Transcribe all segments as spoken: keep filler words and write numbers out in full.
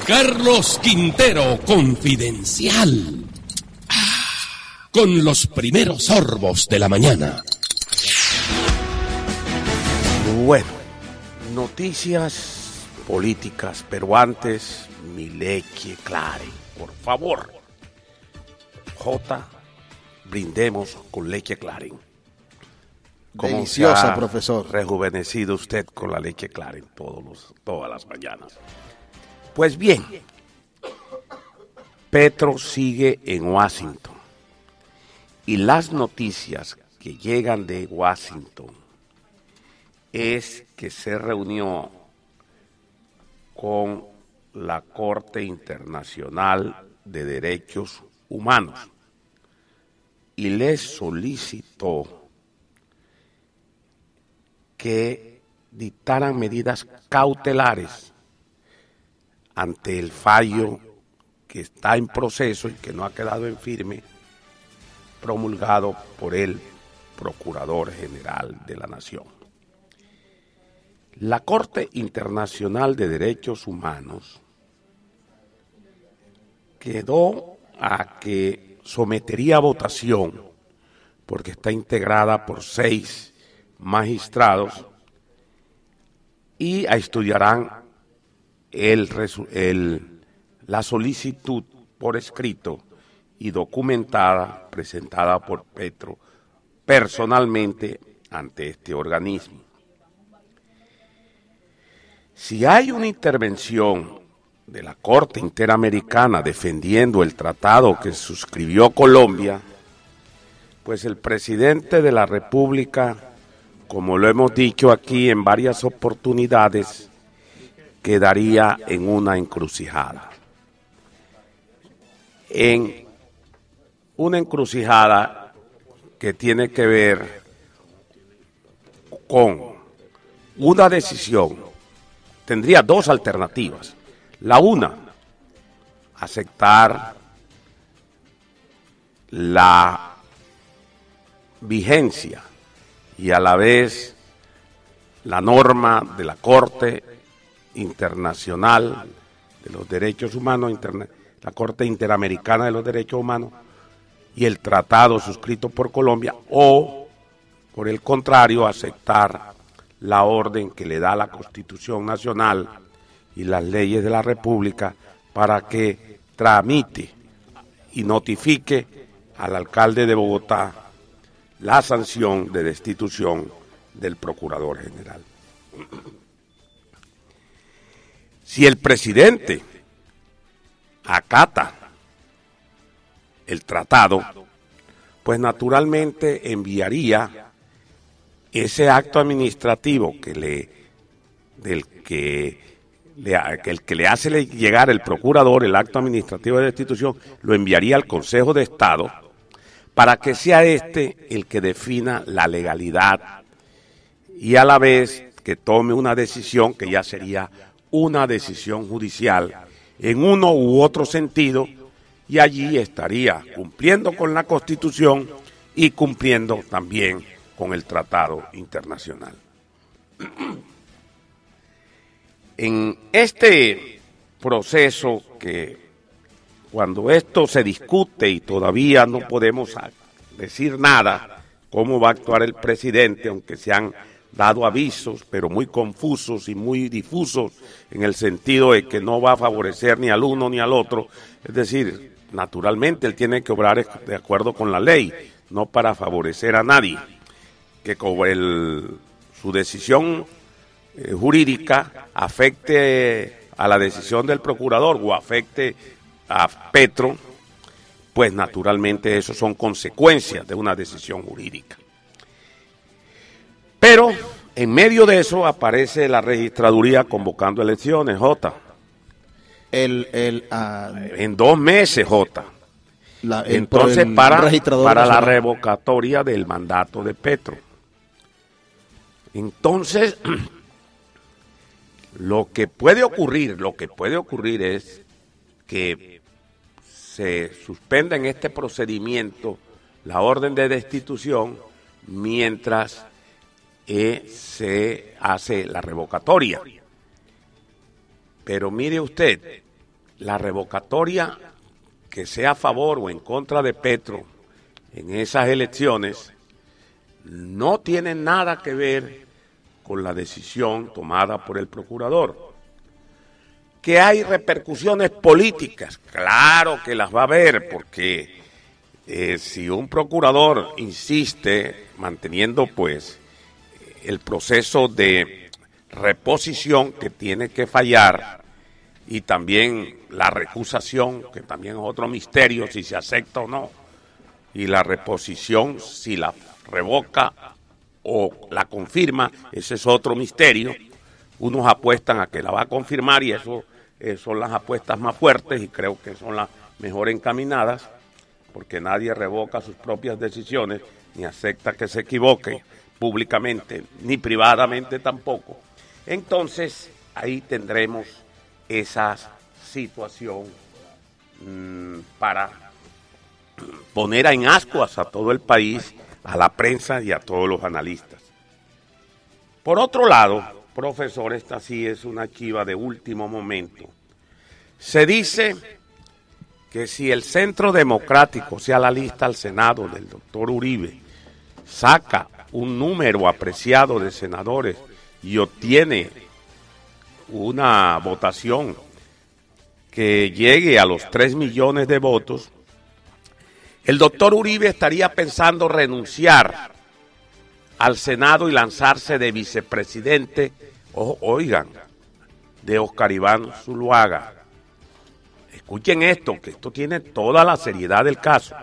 Carlos Quintero Confidencial. Ah, con los primeros sorbos de la mañana. Bueno, noticias políticas, pero antes, mi leche Claren, por favor. J, brindemos con leche Claren. ¿Cómo Deliciosa, se ha profesor. rejuvenecido usted con la leche Claren todos los, todas las mañanas? Pues bien, Petro sigue en Washington y las noticias que llegan de Washington es que se reunió con la Corte Internacional de Derechos Humanos y les solicitó que dictaran medidas cautelares ante el fallo que está en proceso y que no ha quedado en firme, promulgado por el Procurador General de la Nación. La Corte Internacional de Derechos Humanos quedó a que sometería a votación, porque está integrada por seis magistrados, y estudiarán el, el, la solicitud por escrito y documentada presentada por Petro personalmente ante este organismo. Si hay una intervención de la Corte Interamericana defendiendo el tratado que suscribió Colombia, pues el presidente de la República, como lo hemos dicho aquí en varias oportunidades, quedaría en una encrucijada. En una encrucijada que tiene que ver con una decisión. Tendría dos alternativas. La una, aceptar la vigencia y a la vez la norma de la Corte Internacional de los Derechos Humanos, interna, la Corte Interamericana de los Derechos Humanos y el tratado suscrito por Colombia, o por el contrario, aceptar la orden que le da la Constitución Nacional y las leyes de la República para que tramite y notifique al alcalde de Bogotá la sanción de destitución del Procurador General. Si el presidente acata el tratado, pues naturalmente enviaría ese acto administrativo que le del que le, que el que le hace llegar el procurador, el acto administrativo de destitución, lo enviaría al Consejo de Estado para que sea este el que defina la legalidad y a la vez que tome una decisión que ya sería una decisión judicial en uno u otro sentido, y allí estaría cumpliendo con la Constitución y cumpliendo también con el tratado internacional. En este proceso que cuando esto se discute y todavía no podemos decir nada cómo va a actuar el presidente, aunque se han dado avisos, pero muy confusos y muy difusos en el sentido de que no va a favorecer ni al uno ni al otro, es decir, naturalmente él tiene que obrar de acuerdo con la ley, no para favorecer a nadie, que como el, su decisión eh, jurídica afecte a la decisión del procurador o afecte a Petro, pues naturalmente eso son consecuencias de una decisión jurídica. Pero en medio de eso aparece la registraduría convocando elecciones, Jota. El, el, uh, en dos meses, Jota. La, el, Entonces, el para, para la nacional. revocatoria del mandato de Petro. Entonces, lo que puede ocurrir, lo que puede ocurrir es que se suspenda en este procedimiento la orden de destitución mientras eh, se hace la revocatoria. Pero mire usted, la revocatoria que sea a favor o en contra de Petro en esas elecciones no tiene nada que ver con la decisión tomada por el procurador. Que hay repercusiones políticas, claro que las va a haber, porque eh, si un procurador insiste manteniendo pues el proceso de reposición que tiene que fallar y también la recusación, que también es otro misterio si se acepta o no, y la reposición si la revoca o la confirma, ese es otro misterio. Unos apuestan a que la va a confirmar y eso eh, son las apuestas más fuertes y creo que son las mejor encaminadas, porque nadie revoca sus propias decisiones ni acepta que se equivoque públicamente ni privadamente tampoco. Entonces ahí tendremos esa situación mmm, para poner en ascuas a todo el país, a la prensa y a todos los analistas. Por otro lado, profesor, esta sí es una chiva de último momento. Se dice que si el Centro Democrático, o sea, la lista al Senado del doctor Uribe, saca un número apreciado de senadores y obtiene una votación que llegue a los tres millones de votos, el doctor Uribe estaría pensando renunciar al Senado y lanzarse de vicepresidente, o, oigan, de Oscar Iván Zuluaga. Escuchen esto, que esto tiene toda la seriedad del caso.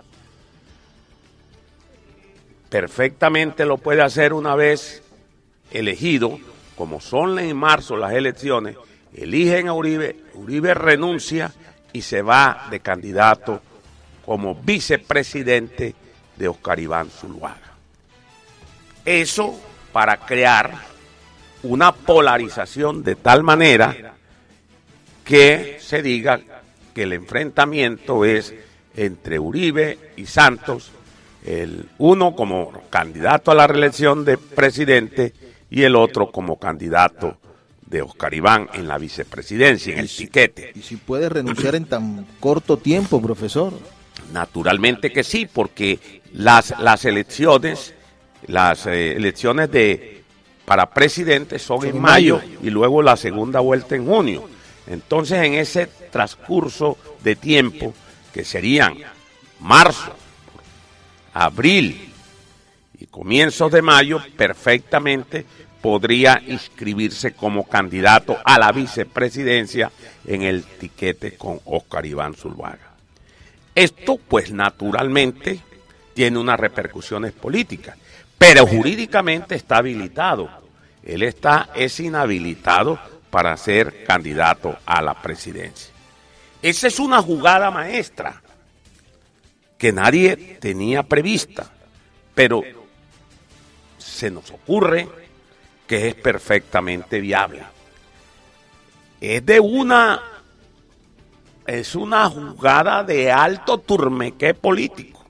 Perfectamente lo puede hacer una vez elegido, como son en marzo las elecciones, eligen a Uribe, Uribe renuncia y se va de candidato como vicepresidente de Oscar Iván Zuluaga. Eso para crear una polarización de tal manera que se diga que el enfrentamiento es entre Uribe y Santos, el uno como candidato a la reelección de presidente y el otro como candidato de Oscar Iván en la vicepresidencia, en el tiquete. ¿Y si puede renunciar en tan corto tiempo, profesor? Naturalmente que sí, porque las, las elecciones, las eh, elecciones de para presidente son, son en mayo, mayo y luego la segunda vuelta en junio. Entonces, en ese transcurso de tiempo, que serían marzo, abril y comienzos de mayo, perfectamente podría inscribirse como candidato a la vicepresidencia en el tiquete con Oscar Iván Zuluaga. Esto, pues, naturalmente, tiene unas repercusiones políticas, pero jurídicamente está habilitado. Él está, es inhabilitado para ser candidato a la presidencia. Esa es una jugada maestra que nadie tenía prevista, pero se nos ocurre que es perfectamente viable. Es de una... Es una jugada de alto turmequé político.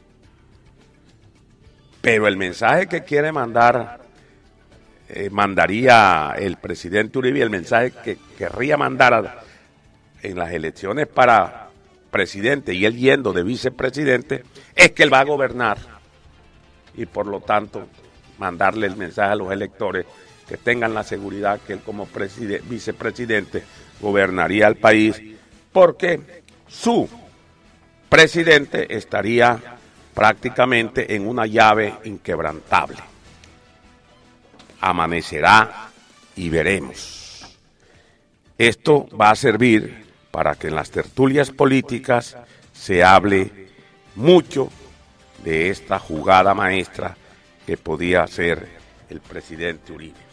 Pero el mensaje que quiere mandar, eh, mandaría el presidente Uribe, el mensaje que querría mandar a, en las elecciones para presidente y él yendo de vicepresidente, es que él va a gobernar. Y por lo tanto, mandarle el mensaje a los electores que tengan la seguridad que él como vicepresidente gobernaría el país, porque su presidente estaría prácticamente en una llave inquebrantable. Amanecerá y veremos. Esto va a servir para que en las tertulias políticas se hable mucho de esta jugada maestra que podía hacer el presidente Uribe.